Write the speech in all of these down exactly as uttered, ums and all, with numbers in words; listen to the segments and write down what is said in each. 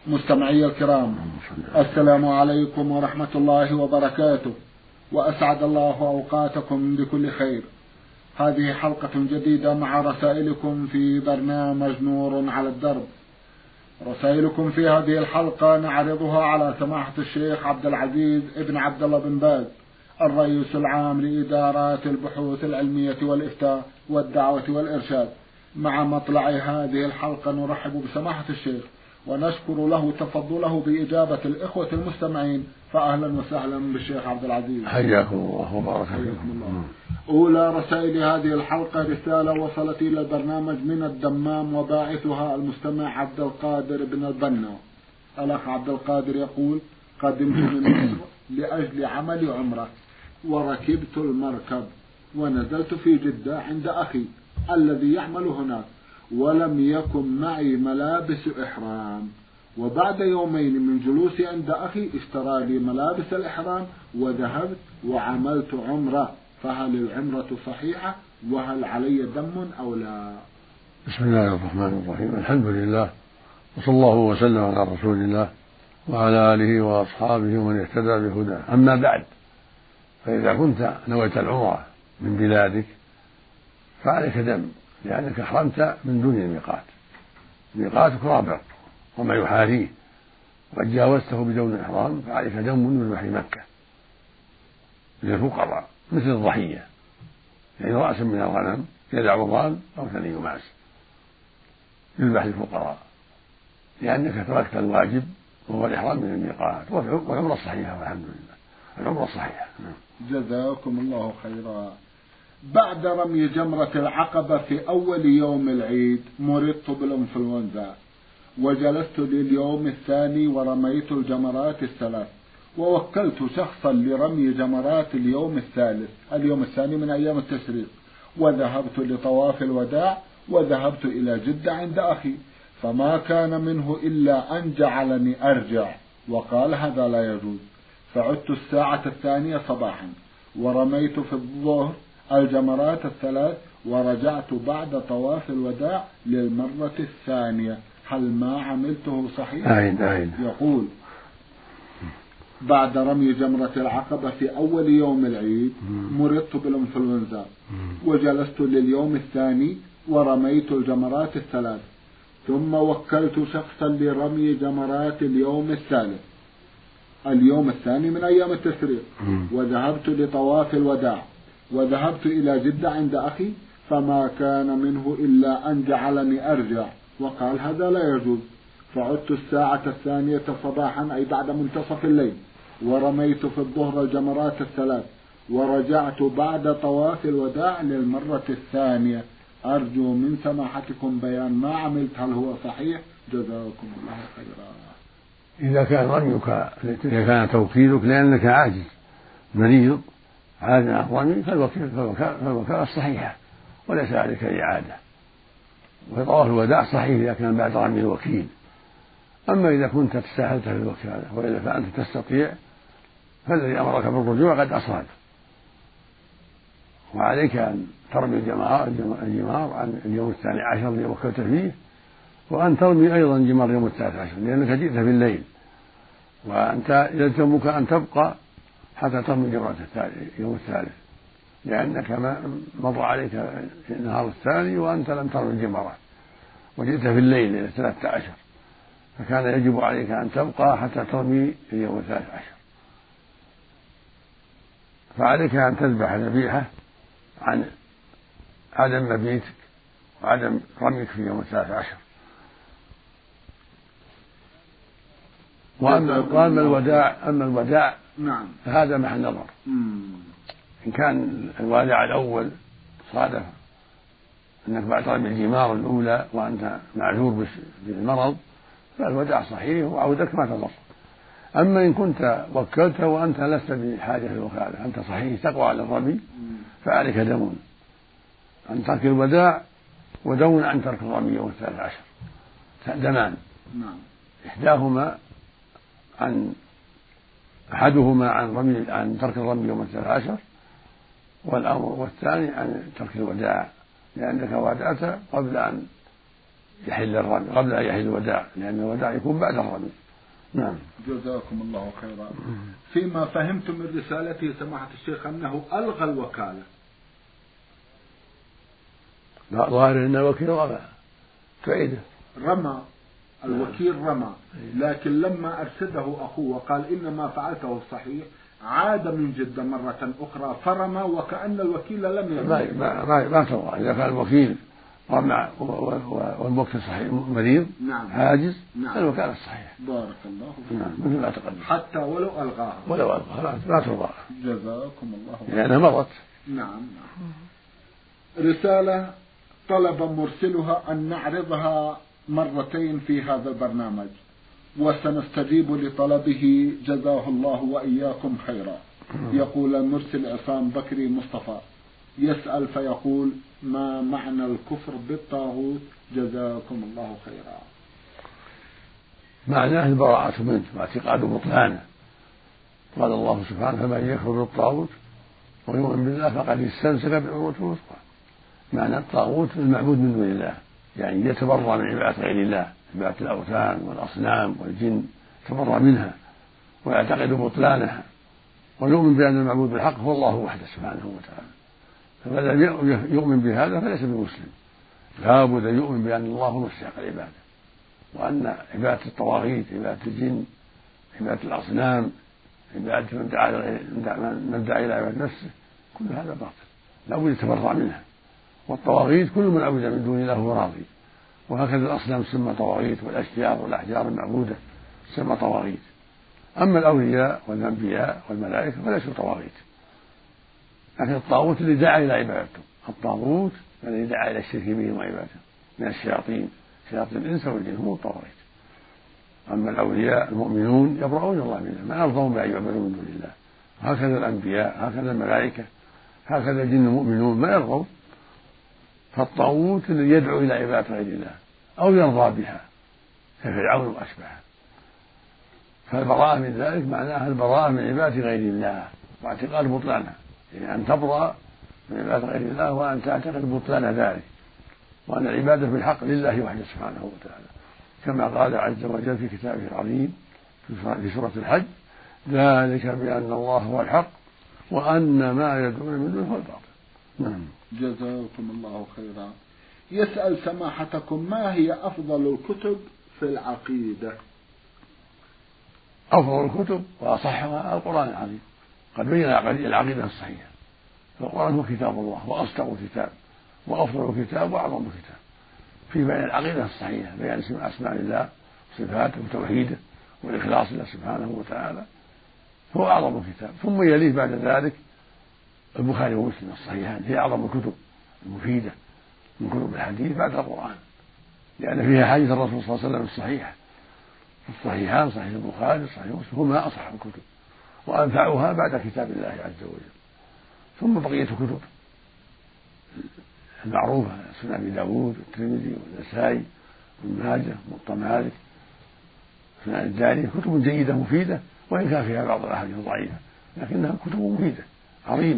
مستمعي الكرام، السلام عليكم ورحمة الله وبركاته، وأسعد الله أوقاتكم بكل خير. هذه حلقة جديدة مع رسائلكم في برنامج نور على الدرب. رسائلكم في هذه الحلقة نعرضها على سماحة الشيخ عبد العزيز ابن عبد الله بن باز، الرئيس العام لإدارات البحوث العلمية والإفتاء والدعوة والإرشاد. مع مطلع هذه الحلقة نرحب بسماحة الشيخ ونشكر له تفضله بإجابة الإخوة المستمعين، فأهلا وسهلا بالشيخ عبد العزيز. حياكم الله وبارك فيكم. أولى رسائل هذه الحلقة رسالة وصلت إلى البرنامج من الدمام، وباعثها المستمع عبد القادر بن البنا. الأخ عبد القادر يقول: قدمت من مصر لأجل عمل عمرة، وركبت المركب ونزلت في جدة عند أخي الذي يعمل هناك، ولم يكن معي ملابس إحرام، وبعد يومين من جلوسي عند أخي اشترى لي ملابس الإحرام وذهبت وعملت عمرة، فهل العمرة صحيحة وهل علي دم أو لا؟ بسم الله الرحمن الرحيم، الحمد لله وصلى الله وسلم على رسول الله وعلى آله وأصحابه ومن اهتدى بهداه. أما بعد، فإذا كنت نويت العمرة من بلادك فعليك دم، لأنك أحرمت من دون الميقات. ميقاتك رابع وما يحاذيه، وقد جاوزته بدون إحرام فعليك دم من بحر مكة للفقراء مثل الضحية، يعني رأس من الغنم يدع ضال أو ثني ماس يذبح للفقراء، لأنك تركت الواجب وهو الإحرام من الميقات، والعمرة الصحيحة والحمد لله، العمرة الصحيحة. جزاكم الله خيرا. بعد رمي جمرة العقبة في أول يوم العيد مرضت بالإنفلونزا، وجلست لليوم الثاني ورميت الجمرات الثلاث، ووكلت شخصا لرمي جمرات اليوم الثالث اليوم الثاني من أيام التشريق، وذهبت لطواف الوداع، وذهبت إلى جدة عند أخي، فما كان منه إلا أن جعلني أرجع وقال هذا لا يجوز، فعدت الساعة الثانية صباحا ورميت في الظهر الجمرات الثلاث، ورجعت بعد طواف الوداع للمرة الثانية، هل ما عملته صحيح؟ آين آين. يقول: بعد رمي جمرة العقبة في أول يوم العيد مرضت بالإنفلونزا، وجلست لليوم الثاني ورميت الجمرات الثلاث، ثم وكلت شخصا لرمي جمرات اليوم الثالث اليوم الثاني من أيام التشريق، وذهبت لطواف الوداع، وذهبت إلى جدة عند أخي، فما كان منه إلا أن جعلني أرجع وقال هذا لا يجوز، فعدت الساعة الثانية صباحا أي بعد منتصف الليل، ورميت في الظهر الجمرات الثلاث، ورجعت بعد طواف الوداع للمرة الثانية. أرجو من سماحتكم بيان ما عملت، هل هو صحيح؟ جزاكم الله خيرا. إذا كان رميك إذا كان توكيلك لأنك عاجز مريض عاجز عن الرمي فالوكالة الصحيحة وليس عليك إعادة، وطواف الوداع صحيح إذا كان بعد رمي الوكيل. أما إذا كنت تستاهلت في الوكالة وإذا فأنت تستطيع فالذي أمرك بالرجوع قد أصاب، وعليك أن ترمي الجمار عن اليوم الثاني عشر الذي وكلت فيه، وأن ترمي أيضا جمار اليوم الثالث عشر لأنك جئت في الليل، وأنت يلزمك أن تبقى حتى ترمي جمرة اليوم الثالث، لأنك مضى عليك في النهار الثاني وأنت لم ترمي الجمرات وجئت في الليل إلى ثلاثة عشر، فكان يجب عليك أن تبقى حتى ترمي اليوم الثالث عشر. فعليك أن تذبح الذبيحة عن عدم مبيتك وعدم رميك في يوم الثالث عشر. وأما الوداع أما الوداع نعم فهذا محل نظر. إن كان الوادع الأول صادف أنك بعد رمي الجمار الأولى وأنت معذور بالمرض فالوداع صحيح وعودك ما تضر. أما إن كنت وكلت وأنت لست بحاجة للوكالة، أنت صحيح تقوى على الرمي، فعليك دم عن ترك الوداع ودم عن ترك الرمي يوم الثالث عشر، دمان إحداهما عن أحدهما عن رمي عن ترك الرمي يوم الثالث عشر، والأمر والثاني عن ترك الوداع، لأنك ودعت قبل أن يحل الرمي قبل أن يحل الوداع، لأن الوداع يكون بعد الرمي. نعم. جزاكم الله خيرا. فيما فهمت من رسالته سماحة الشيخ أنه ألغى الوكالة. لا، ظاهر أن الوكيل رمى فائدة. رمى الوكيل رمى، لكن لما أرشده أخوه وقال إنما فعلته صحيح عاد من جدة مرة أخرى فرمى وكأن الوكيل لم يرمى. ما ما ما ترى إذا كان الوكيل رمى والوكيل صحيح مريض نعم. عاجز نعم. الوكالة الصحيح. بارك الله فيك. نعم. مثل ما تقدم. حتى ولو ألغاها. ولو ألغاها لا ترضى. جزاكم الله خيرا. لأنها مرت. نعم. نعم. رسالة طلب مرسلها أن نعرضها مرتين في هذا البرنامج وسنستجيب لطلبه جزاه الله وإياكم خيرا. يقول المرسل عصام بكري مصطفى يسأل فيقول: ما معنى الكفر بالطاغوت جزاكم الله خيرا؟ معناه البراءة منه واعتقاد بطلانه. قال الله سبحانه: فمن يكفر بالطاغوت ويؤمن بالله فقد استمسك بالعروة الوثقى. معنى الطاغوت المعبود من دون الله، يعني يتبرأ من عبادة غير الله، عبادة الأوثان والأصنام والجن، يتبرأ منها ويعتقد بطلانها ويؤمن بأن المعبود بالحق هو الله وحده سبحانه وتعالى. فمن لم يؤمن بهذا فليس بمسلم، لا بد أن يؤمن بأن الله مستحق العبادة، وأن عبادة الطواغيت، عبادة الجن، عبادة الأصنام، عبادة من دعا من دعا إلى عبادة نفسه، كل هذا باطل، لا بد يتبرأ منها. والطواغيت كل من عبد من دون الله هو راضي، وهكذا الأصنام تسمى طواغيت، والأشجار والأحجار المعبودة تسمى طواغيت. أما الأولياء والأنبياء والملائكة فليسوا طواغيت، لكن الطاغوت اللي دعا إلى عبادته، الطاغوت الذي دعا إلى الشرك بهم وعبادته من الشياطين، شياطين الإنس والجن هم الطواغيت. أما الأولياء المؤمنون يبرؤون الله منهم، ما يرضون بأن يعبدوا من دون الله. هكذا الأنبياء، هكذا الملائكة، هكذا الجن المؤمنون ما يرضون. فالطاغوت الذي يدعو إلى عبادة غير الله أو يرضى بها كفرعون وأشبهه. فالبراءة من ذلك معناها البراءة من عبادة غير الله واعتقاد بطلانها، يعني أن تبرأ من عبادة غير الله وأن تعتقد بطلان ذلك، وأن العبادة بالحق لله وحده سبحانه وتعالى، كما قال عز وجل في كتابه العظيم في سورة الحج: ذلك بأن الله هو الحق وأن ما يدعون من دونه هو الباطل. نعم. جزاكم الله خيرا. يسأل سماحتكم: ما هي أفضل الكتب في العقيدة؟ أفضل الكتب وأصحها القرآن العظيم، قد بين العقيدة الصحيحة. فالقرآن هو كتاب الله وأصدق كتاب وأفضل كتاب وأعظم كتاب في بيان العقيدة الصحيحة، بيان أسماء الله وصفاته وتوحيده والإخلاص لله سبحانه وتعالى، هو أعظم كتاب. ثم يليه بعد ذلك البخاري ومسلم الصحيحان، هي أعظم الكتب المفيدة من كتب الحديث بعد القرآن، لأن فيها حديث الرسول صلى الله عليه وسلم الصحيحة. الصحيحان صحيح البخاري صحيح مسلم هما أصح الكتب وأنفعها بعد كتاب الله عز وجل. ثم بقية الكتب المعروفة: سنن أبي داود والترمذي والنسائي وابن ماجه وموطأ مالك، سنن الدارمي، كتب جيدة مفيدة، وإن كان فيها بعض الأحاديث ضعيفة لكنها كتب مفيدة عظيمة.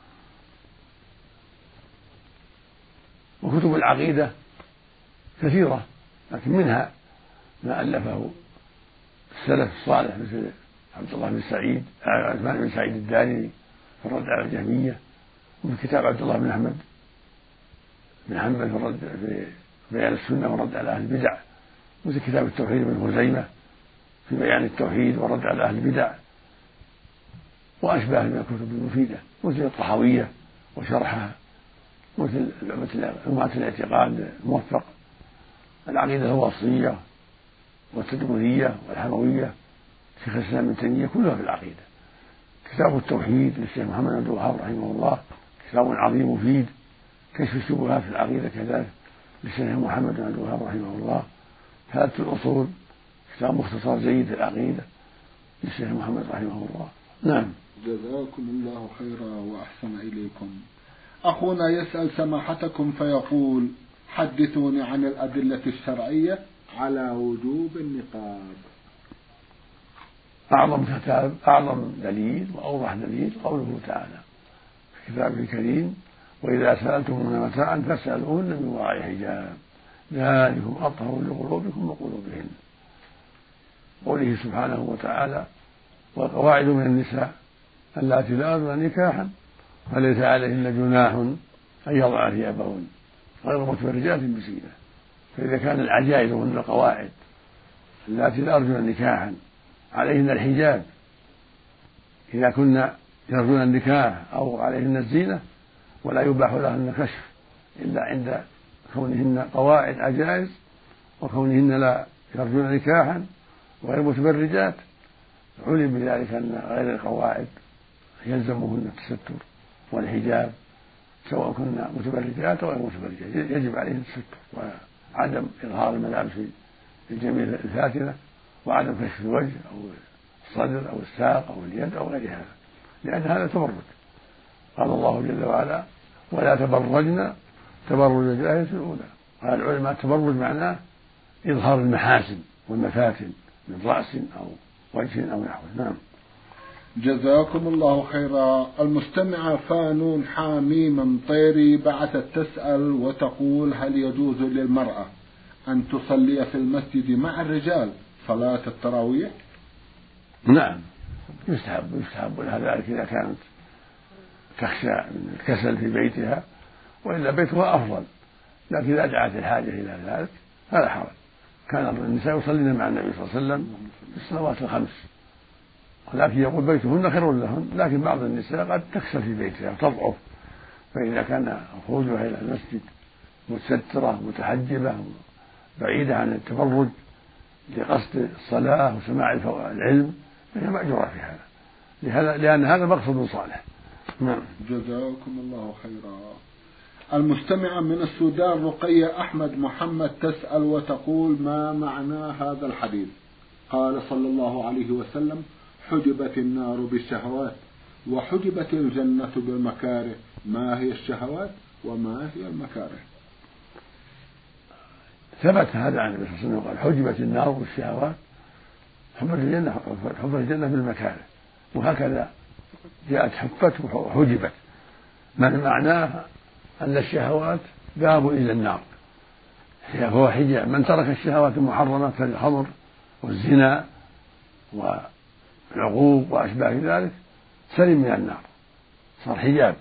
وكتب العقيدة كثيرة، لكن منها ما ألفه السلف الصالح مثل عبد الله بن سعيد عثمان بن سعيد الدارمي في الرد على الجهمية، وفي كتاب عبد الله بن أحمد بن حنبل في الرد في بيان السنة والرد على أهل البدع، مثل كتاب التوحيد بن خزيمة في بيان التوحيد والرد على أهل البدع، وأشباه من الكتب المفيدة مثل الطحاوية وشرحها، مثل مثل لمعة الاعتقاد الموفق، العقيدة الوصية والتدمرية والحموية شيخ الإسلام ابن تيمية، كلها في العقيدة. كتاب التوحيد للشيخ محمد بن عبد الوهاب رحمه الله كتاب عظيم مفيد. كشف الشبهات في العقيدة كذلك للشيخ محمد بن عبد الوهاب رحمه الله. ثلاثة الأصول كتاب مختصر جيد في العقيدة للشيخ محمد رحمه الله. نعم. جزاكم الله خيرا وأحسن إليكم. أخونا يسأل سماحتكم فيقول: حدثوني عن الأدلة الشرعية على وجوب النقاب. أعظم كتاب أعظم دليل وأوضح دليل قوله تعالى في كتابه الكريم: وإذا سألتموهن متاعا فاسألوهن من وراء حجاب ذلكم أطهر لقلوبكم وقلوبهن. قوله سبحانه وتعالى والقواعد من النساء اللاتي لا يرجون نكاحا فليس عليهن جناح أن يضعن ثيابهن غير متبرجات بزينة. فإذا كان العجائز وهن القواعد اللاتي لا يرجون نكاحا عليهن الحجاب إذا كنا يرجون النكاح أو عليهن الزينة ولا يباح لهن كشف إلا عند كونهن قواعد عجائز وكونهن لا يرجون نكاحا وغير متبرجات، علم بذلك أن غير القواعد يلزمهن التستر والحجاب سواء كنا متبرجات أو غير متبرجات، يجب عليهن التستر وعدم إظهار الملابس الجميلة الفاتنة وعدم كشف الوجه أو الصدر أو الساق أو اليد أو غير هذا، لأن هذا تبرج. قال الله جل وعلا ولا تبرجن تبرج الجاهلية الأولى. قال العلماء التبرج معناه إظهار المحاسن والمفاتن من رأس أو وجه أو نحوه. نعم. جزاكم الله خيرا. المستمعة فانون حاميم طيري بعثت تسأل وتقول هل يجوز للمرأة أن تصلي في المسجد مع الرجال صلاة التراويح؟ نعم، يستحب يستحب لها ذلك إذا كانت تخشى من الكسل في بيتها، وإلا بيتها أفضل، لكن إذا دعت الحاجة إلى ذلك فلا حرج. كان النساء يصلين مع النبي صلى الله عليه وسلم في الصلوات الخمس، ولكن يقول بيتهن خير لهن، لكن بعض النساء قد تكسل في بيتها وتضعف، فإذا كان خروجها إلى المسجد متسترة متحجبة بعيدة عن التبرج لقصد الصلاة وسماع العلم فهي مأجورة في هذا، لهذا لأن هذا مقصد صالح. نعم. جزاكم الله خيرا. المستمعة من السودان رقية أحمد محمد تسأل وتقول ما معنى هذا الحديث؟ قال صلى الله عليه وسلم حجبت النار بالشهوات وحجبت الجنة بالمكاره، ما هي الشهوات وما هي المكاره؟ ثبت هذا عن النبي صلى الله عليه وسلم قال حجبت النار بالشهوات حفت الجنة حفت الجنة بالمكاره، وهكذا جاءت حفت وحجبت، معناه أن الشهوات باب إلى النار، فهو حجاب. من ترك الشهوات المحرمة كالخمر والزنا والعقوق وأشباه ذلك سلم من النار، صار حجاب.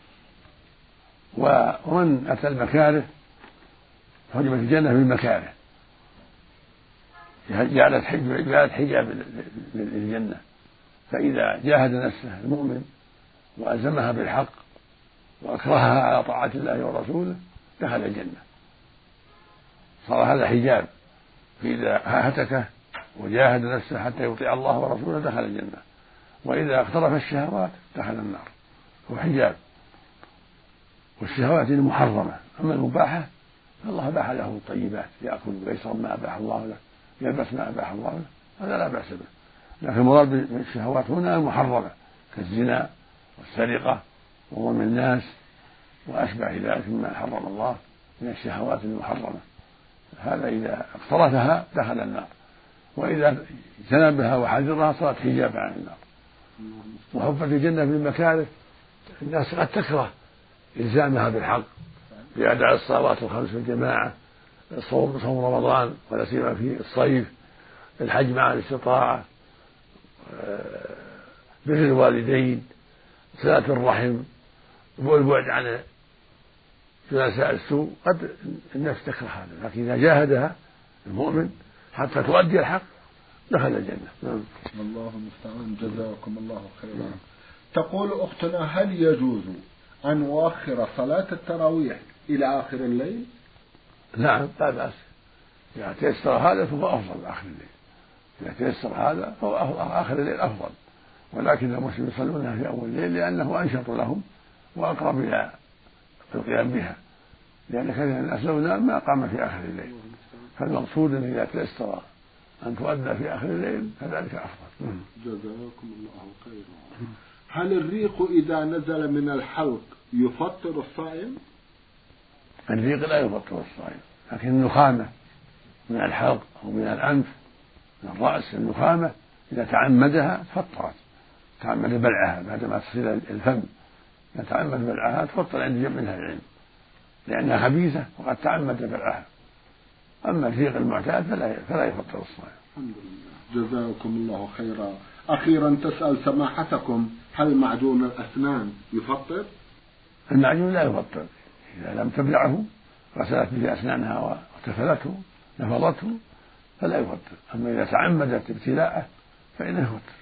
ومن أتى المكاره حجبت الجنة بالمكاره، جعلت حجاب للجنة. فإذا جاهد نفسه المؤمن وألزمها بالحق وأكرهها على طاعة الله ورسوله دخل الجنة، صار هذا حجاب. فإذا هتكه وجاهد نفسه حتى يطيع الله ورسوله دخل الجنة، وإذا اقترف الشهوات دخل النار، هو حجاب. والشهوات المحرمة، أما المباحة فالله أباح له الطيبات، يأكل ويشرب ما أباح الله له، يلبس ما أباح الله له، هذا لا بأس به. لكن المراد بالشهوات هنا المحرمة كالزنا والسرقة وظلم الناس وأشبه ذلك مما حرم الله من الشهوات المحرمة، هذا إذا اقترفها دخل النار، وإذا اجتنبها وحذرها صارت حجاب عن النار. وحفت الجنة بالمكاره، الناس قد تكره إلزامها بالحق بأداء الصلوات الخمس في الجماعة، صوم صوم رمضان ولا سيما في الصيف، الحج مع الاستطاعة، بر الوالدين، صلة الرحم، والبعد عن جلساء السوء، قد النفس تكره هذا، لكن إذا جاهدها المؤمن حتى تؤدي الحق دخل الجنة. نعم. الله المستعان. جزاكم الله خيرا. تقول أختنا هل يجوز أن نؤخر صلاة التراويح إلى آخر الليل؟ نعم لا بأس، إذا تيسر هذا فهو أفضل آخر الليل، إذا تيسر هذا فهو آخر الليل أفضل، ولكن المسلمين يصلونها في أول الليل لأنه أنشط لهم وأقرب إلى القيام بها، لأن كثير من الناس لو نام ما قام في آخر الليل، فالمقصود أن إذا تيسر أن تؤدى في آخر الليل فذلك أفضل. جزاكم الله خيرا. هل الريق إذا نزل من الحلق يفطر الصائم؟ الريق لا يفطر الصائم، لكن النخامة من الحلق أو من الأنف من الرأس، النخامة إذا تعمدها فطرت، تعمد بلعها بعدما تصل الفم، إذا تعمد بلعها تفطر عند جمع من العلم، لأنها خبيثة وقد تعمد بلعها، أما الريق المعتاد فلا فلا يفطر الصائم. الحمد لله، جزاكم الله خيرا. أخيرا تسأل سماحتكم هل معجون الأسنان يفطر؟ المعجون لا يفطر إذا لم تبلعه غسلت به أسنانها واغتسلته نفضته فلا يفطر، أما إذا تعمدت ابتلاءه فإنه يفطر.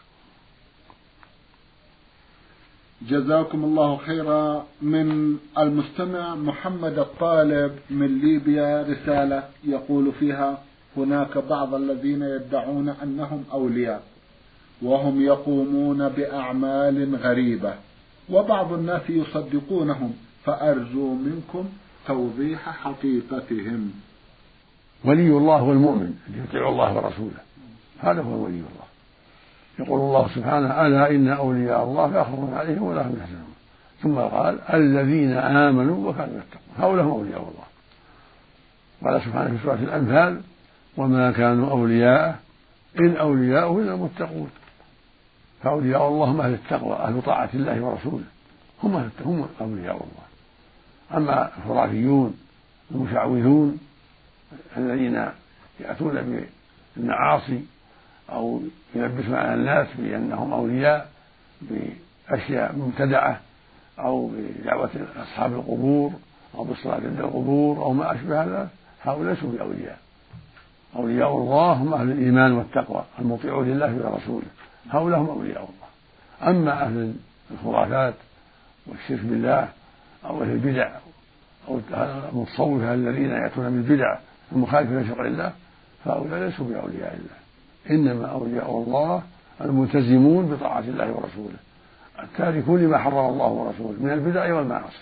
جزاكم الله خيرا. من المستمع محمد الطالب من ليبيا رسالة يقول فيها: هناك بعض الذين يدعون أنهم أولياء وهم يقومون بأعمال غريبة وبعض الناس يصدقونهم، فأرجو منكم توضيح حقيقتهم. ولي الله هو المؤمن الذي يطيع الله ورسوله، هذا هو ولي الله. يقول الله سبحانه: ألا إن أولياء الله لا خوف عليهم ولا هم يحزنون. ثم قال: الذين آمنوا وكانوا يتقون، هؤلاء هم أولياء الله. قال سبحانه في سورة الأنفال: وما كانوا أولياء إن أولياءه إلا المتقون. فأولياء الله هم أهل التقوى، أهل طاعة الله ورسوله، هم أهل هم أولياء الله. أما الخرافيون المشعوذون الذين يأتون بالمعاصي أو يلبسون على الناس بأنهم أولياء بأشياء مبتدعة أو بدعوة أصحاب القبور أو بالصلاة عند القبور أو ما أشبه هذا، هؤلاء ليسوا بأولياء. أولياء الله هم أهل الإيمان والتقوى المطيعون لله ورسوله، هؤلاء هم أولياء الله. أما أهل الخرافات والشرك بالله أو أهل البدع أو المتصوفة الذين يأتون بالبدع المخالفة لشرع الله فهؤلاء ليسوا بأولياء الله. إنما أولياء الله الملتزمون بطاعة الله ورسوله التاركون لما حرم الله ورسوله من البدع والمعاصي.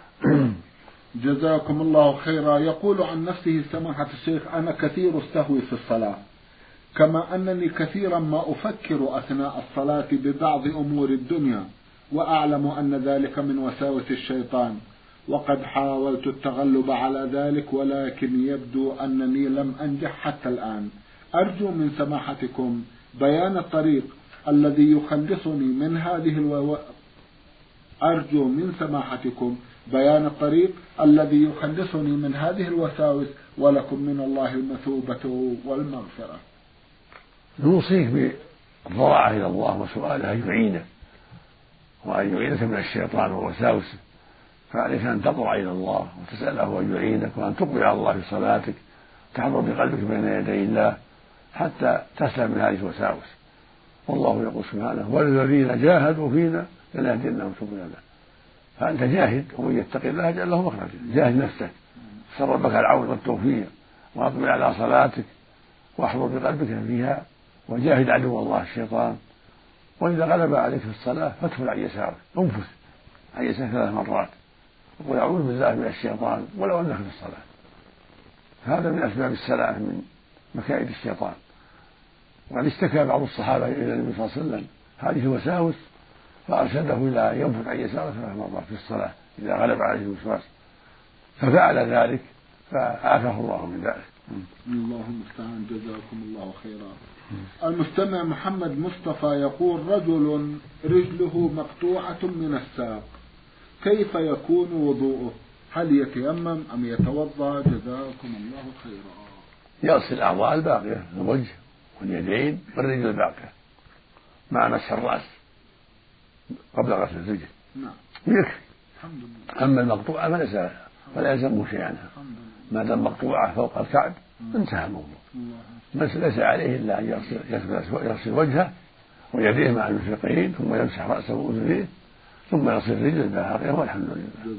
جزاكم الله خيرا. يقول عن نفسه سماحة الشيخ: أنا كثير استهوي في الصلاة، كما أنني كثيرا ما أفكر أثناء الصلاة ببعض أمور الدنيا، وأعلم أن ذلك من وساوس الشيطان، وقد حاولت التغلب على ذلك ولكن يبدو أنني لم أنجح حتى الآن. أرجو من سماحتكم بيان الطريق الذي يخلصني من هذه الو... أرجو من سماحتكم بيان الطريق الذي يخلصني من هذه الوساوس، ولكم من الله المثوبة والمغفرة. نوصيك بالضراعة إلى الله وسؤاله أن يعينك وأن يعينك من الشيطان ووساوسه، فعليك أن تضرع إلى الله وتسأله أن يعينك وأن تقبل على الله في صلاتك، تحضر بقلبك بين يدي الله حتى تسلم من هذه الوساوس. والله يقول سبحانه: والذين جاهدوا فينا لنهدينهم سبلنا. فأنت جاهد، ومن يتق الله يجعل له مخرجا. جاهد نفسك، اسأل ربك العون والتوفيق، وأقبل على صلاتك واحضر بقلبك فيها، وجاهد عدو الله الشيطان. وإذا غلب عليك في الصلاة فادخل عن يسارك، انفث عن يسارك ثلاث مرات وقل أعوذ بالله من الشيطان ولو أنك في الصلاة. هذا من أسباب السلامة من مكائد الشيطان. وقد اشتكى بعض الصحابة إلى النبي صلى الله عليه وسلم هذه الوساوس فأرشده إلى ينفث عن يساره ثلاث مرات في الصلاة إذا غلب عليه الوسواس، ففعل ذلك فعافاه الله من ذلك. اللهم المستعان. جزاكم الله خيرا. المستمع محمد مصطفى يقول: رجل رجله مقطوعة من الساق، كيف يكون وضوءه؟ هل يتيمم أم يتوضأ؟ جزاكم الله خيرا. يغسل الأعضاء الباقية، الوجه واليدين والرجل الباقية مع مسح الرأس قبل غسل الرجل. نعم. يكفي. الحمد لله. أما المقطوعة فليس فلا يلزمه شيئا عنها، ما دام مقطوعة فوق الكعب انتهى الموضوع. ليس عليه إلا أن يغسل, يغسل وجهه ويديه مع المرفقين ثم يمسح رأسه وأذنيه ثم يغسل الرجل الباقية والحمد لله.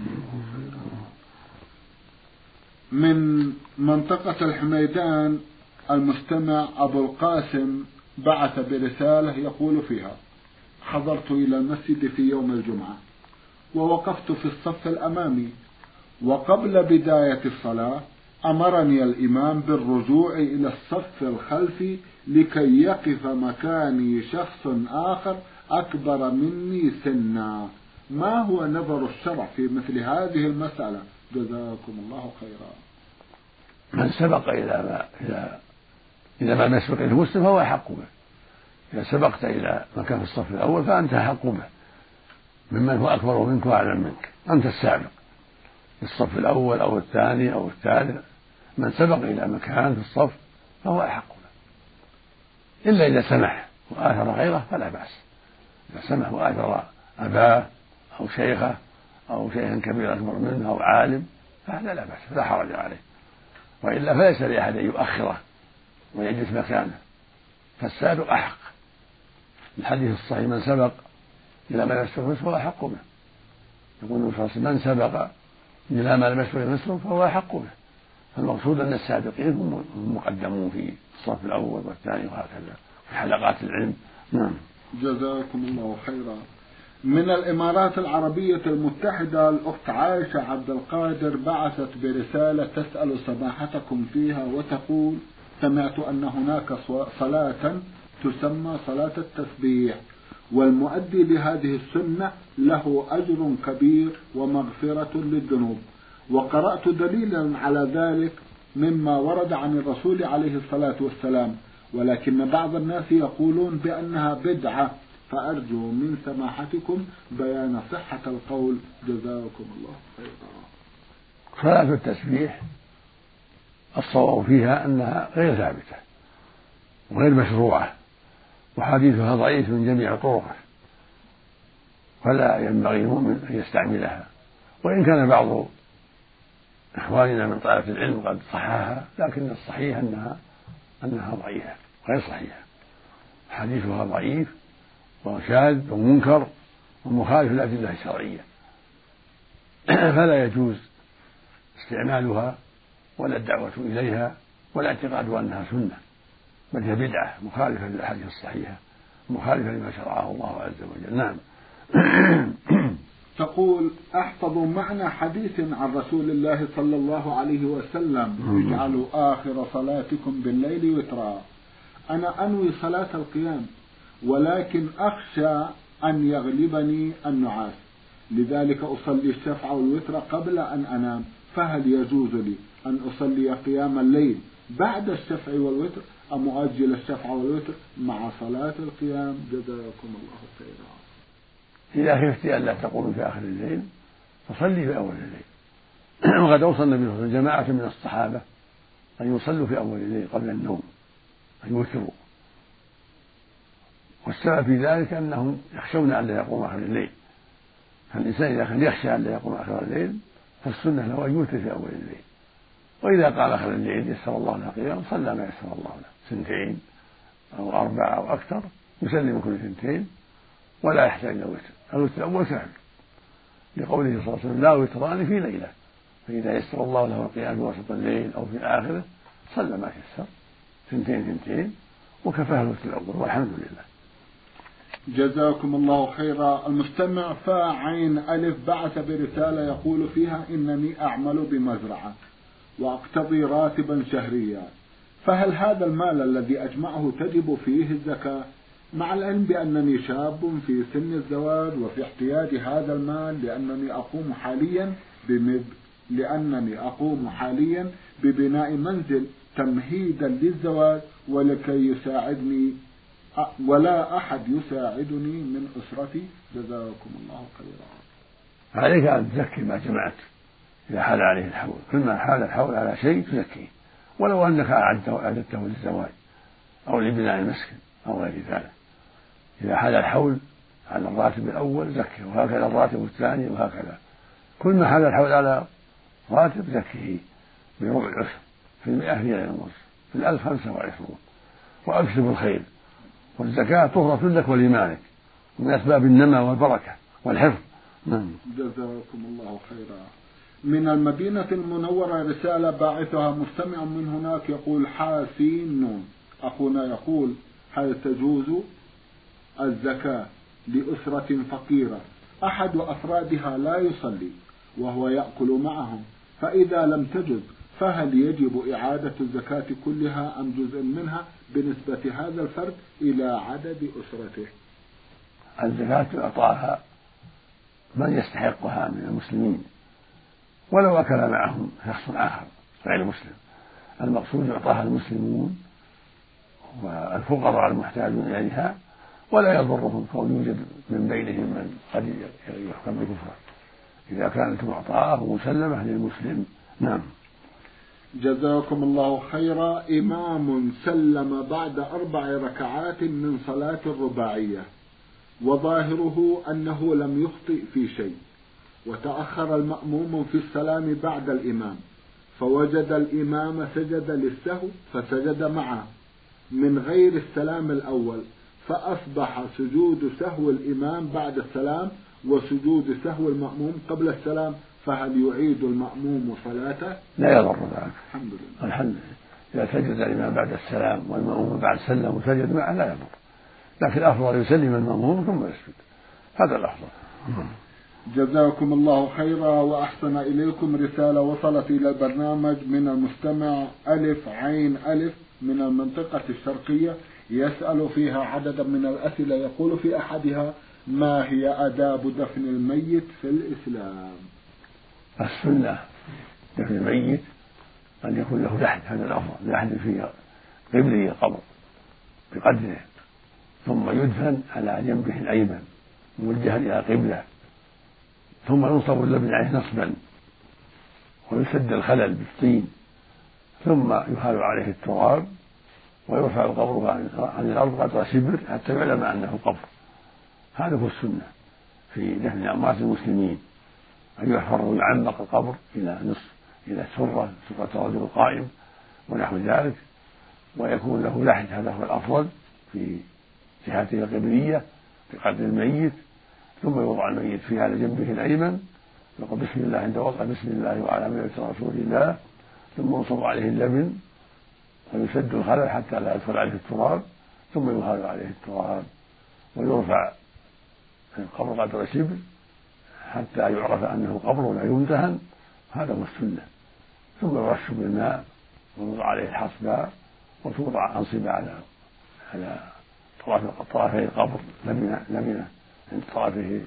من منطقة الحميدان المستمع أبو القاسم بعث برسالة يقول فيها: حضرت إلى المسجد في يوم الجمعة ووقفت في الصف الأمامي، وقبل بداية الصلاة أمرني الإمام بالرجوع إلى الصف الخلفي لكي يقف مكاني شخص آخر أكبر مني سنا. ما هو نظر الشرع في مثل هذه المسألة؟ جزاكم الله خيرا. من سبق إلى ما إلى إلى ما لم يسبق المسلم فهو أحق به. إذا سبقت إلى مكان في الصف الأول فأنت أحق به ممن هو أكبر منك وأعلم منك، أنت السابق في الصف الأول أو الثاني أو الثالث، من سبق إلى مكان في الصف فهو أحق به، إلا إذا سمح وآثر غيره فلا بأس. إذا سمح وآثر أباه أو شيخه أو شيخا كبيرا أكبر منه أو عالم فهذا لا بأس، لا حرج عليه. وإلا فليس لأحد أن يؤخره ويجلس مكانه، فالسابق أحق. الحديث الصحيح من سبق إلى ما لم يسبق مثله فهو أحق به. يقول النبي صلى الله عليه وسلم من سبق إلى ما لم يسبق مثله فهو أحق به. فالمقصود أن السابقين هم المقدمون في الصف الأول والثاني وهكذا في حلقات العلم. نعم. جزاكم الله خيرا. من الإمارات العربية المتحدة الأخت عائشة عبد القادر بعثت برسالة تسأل سماحتكم فيها وتقول: سمعت أن هناك صلاة تسمى صلاة التسبيح، والمؤدي لهذه السنة له أجر كبير ومغفرة للذنوب، وقرأت دليلا على ذلك مما ورد عن الرسول عليه الصلاة والسلام، ولكن بعض الناس يقولون بأنها بدعة، فأرجو من سماحتكم بيان صحة القول جزاكم الله خيرا. صلاة التسبيح الصواب فيها أنها غير ثابتة وغير مشروعة، وحديثها ضعيف من جميع طرقه، فلا ينبغي المؤمن أن يستعملها. وإن كان بعض إخواننا من طلبة العلم قد صححها، لكن الصحيح أنها أنها ضعيفة غير صحيحة، حديثها ضعيف وشاذ ومنكر ومخالف للأدلة الشرعية، فلا يجوز استعمالها ولا الدعوة إليها ولا اعتقاد أنها سنة، بل هي بدعة مخالفة للأحاديث الصحيحة مخالفة لما شرعه الله عز وجل. نعم. تقول: أحفظ معنى حديث عن رسول الله صلى الله عليه وسلم: اجعلوا آخر صلاتكم بالليل وترا. أنا أنوي صلاة القيام، ولكن أخشى أن يغلبني النعاس، لذلك أصلي الشفع والوتر قبل أن أنام، فهل يجوز لي أن أصلي قيام الليل بعد الشفع والوتر أم أؤجل الشفع والوتر مع صلاة القيام؟ جزاكم الله خيرا. إذا خفت ألا تقوم في آخر الليل فصلي في أول الليل. وقد أوصى النبي صلى الله عليه وسلم جماعة من الصحابة أن يصلوا في أول الليل قبل النوم، أن يوتروا، والسبب في ذلك أنهم يخشون أن لا يقوم آخر الليل. فالإنسان إذا كان يخشى أن لا يقوم آخر الليل فالسنة له أن يوتر في أول الليل، وإذا قال آخر الليل يسر الله له قيام صلى ما يسر الله له، سنتين أو أربعة أو أكثر، يسلم كل سنتين ولا يحتاج إلى وتر. الوتر الأول سهل، لقوله صلى الله عليه وسلم: لا وتران في ليلة، فإذا يسر الله له القيام في وسط الليل أو في آخره صلى ما يسر، سنتين سنتين وكفاه الوتر الأول، والحمد لله. جزاكم الله خيرا. المستمع فاء عين ألف بعث برسالة يقول فيها: إنني أعمل بمزرعة وأقتضي راتبا شهريا، فهل هذا المال الذي أجمعه تجب فيه الزكاة؟ مع العلم بأنني شاب في سن الزواج وفي احتياج هذا المال لأنني أقوم حاليا بمب... لأنني أقوم حاليا ببناء منزل تمهيدا للزواج، ولكي يساعدني ولا أحد يساعدني من أسرتي، جزاكم الله خيرا. عليك أن تزكي ما جمعت إذا حال عليه الحول، كل ما حال الحول على شيء تزكيه، ولو أنك أعددته للزواج أو لبناء المسكن أو غير ذلك. إذا حال الحول على الراتب الأول زكيه، وهكذا الراتب الثاني، وهكذا كل ما حال الحول على راتب زكيه بربع العشر، في المئة ريال ونصف، في الألف خمسة وعشرون، وأكسب الخير. والزكاة طهرة لك ولمالك من أسباب النمى والبركة والحفظ. جزاكم الله خيرا. من المدينة المنورة رسالة باعثها مستمع من هناك يقول: حاسين نون. أخونا يقول: هل تجوز الزكاة لأسرة فقيرة أحد أفرادها لا يصلي وهو يأكل معهم، فإذا لم تجد فهل يجب إعادة الزكاة كلها أم جزء منها بنسبة هذا الفرد إلى عدد أسرته؟ الزكاة أعطاها من يستحقها من المسلمين، ولو أكل معهم شخص آخر غير مسلم. المقصود يعطاها المسلمون والفقراء المحتاجون إليها، ولا يضرهم كون يوجد من بينهم من قد يحكم بكفره، إذا كانت معطاة ومسلمة للمسلم. نعم. جزاكم الله خيرا. إمام سلم بعد أربع ركعات من صلاة الرباعية وظاهره أنه لم يخطئ في شيء، وتأخر المأموم في السلام بعد الإمام، فوجد الإمام سجد للسهو فسجد معه من غير السلام الأول، فأصبح سجود سهو الإمام بعد السلام وسجود سهو المأموم قبل السلام، فهل يعيد المأموم صلاته؟ لا يضر ذلك. الحمد لله. الحمد لله. إذا سجد الإمام بعد السلام والمأموم بعد سلم وسجد معه لا يضر، لكن الأفضل يسلم المأموم ثم يسجد، هذا الأفضل. جزاكم الله خيرا وأحسن إليكم. رسالة وصلت إلى البرنامج من المستمع ألف عين ألف من المنطقة الشرقية، يسأل فيها عددا من الأسئلة. يقول في أحدها: ما هي آداب دفن الميت في الإسلام؟ السنة دفن الميت أن يكون له لحد، هذا الأفضل، لحد في قبله القبر بقدره، ثم يدفن على جنبه الأيمن موجها إلى قبله، ثم ينصب اللبن عليه نصبا ويسد الخلل بالطين، ثم يهال عليه التراب ويرفع القبر عن الأرض قدر شبر حتى يعلم أنه قبر. هذا هو السنة في دفن أموات المسلمين، أن يحفر ويعمق القبر إلى نصف إلى سرة سرة الرجل القائم ونحو ذلك، ويكون له لحد، هذا هو الأفضل في جهته القبلية بقدر الميت، ثم يوضع الميت فيه على جنبه الأيمن، يقول بسم الله عند وضع بسم الله وعلى ملة رسول الله، ثم ينصب عليه اللبن ويسد الخلل حتى لا يدخل عليه التراب، ثم يهال عليه التراب ويرفع القبر قدر شبر حتى يعرف أنه قبر ولا يمتهن، هذا هو السنة. ثم يرش بالماء ويوضع عليه الحصباء وتوضع أنصبة على على طرفي القبر لبنة لبنة عند طرفه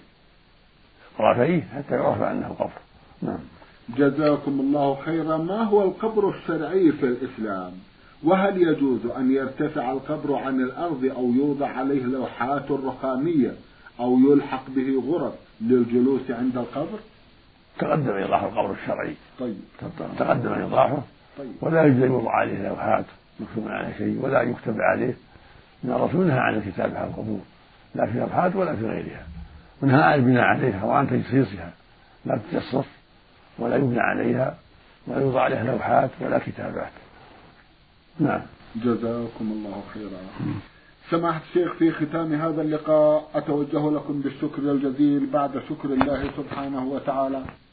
طرفيه حتى يعرف أنه قبر. نعم. جزاكم الله خيرا. ما هو القبر الشرعي في الإسلام؟ وهل يجوز أن يرتفع القبر عن الأرض أو يوضع عليه لوحات رخامية أو يلحق به غرف للجلوس عند القبر؟ تقدم إيضاح القبر الشرعي. طيب. تقدم إيضاحه. طيب. ولا يجوز يوضع عليه لوحات مكتوب عليه شيء ولا يكتب عليه، إن الرسول نهى عن الكتابة على القبور لا في لوحات ولا في غيرها، ونهى عن البناء عليها وعن تجصيصها، لا تجصص ولا يبنى عليها ولا يوضع عليها لوحات ولا كتابات. نعم. جزاكم الله خيرا. سماحة الشيخ، في ختام هذا اللقاء أتوجه لكم بالشكر الجزيل بعد شكر الله سبحانه وتعالى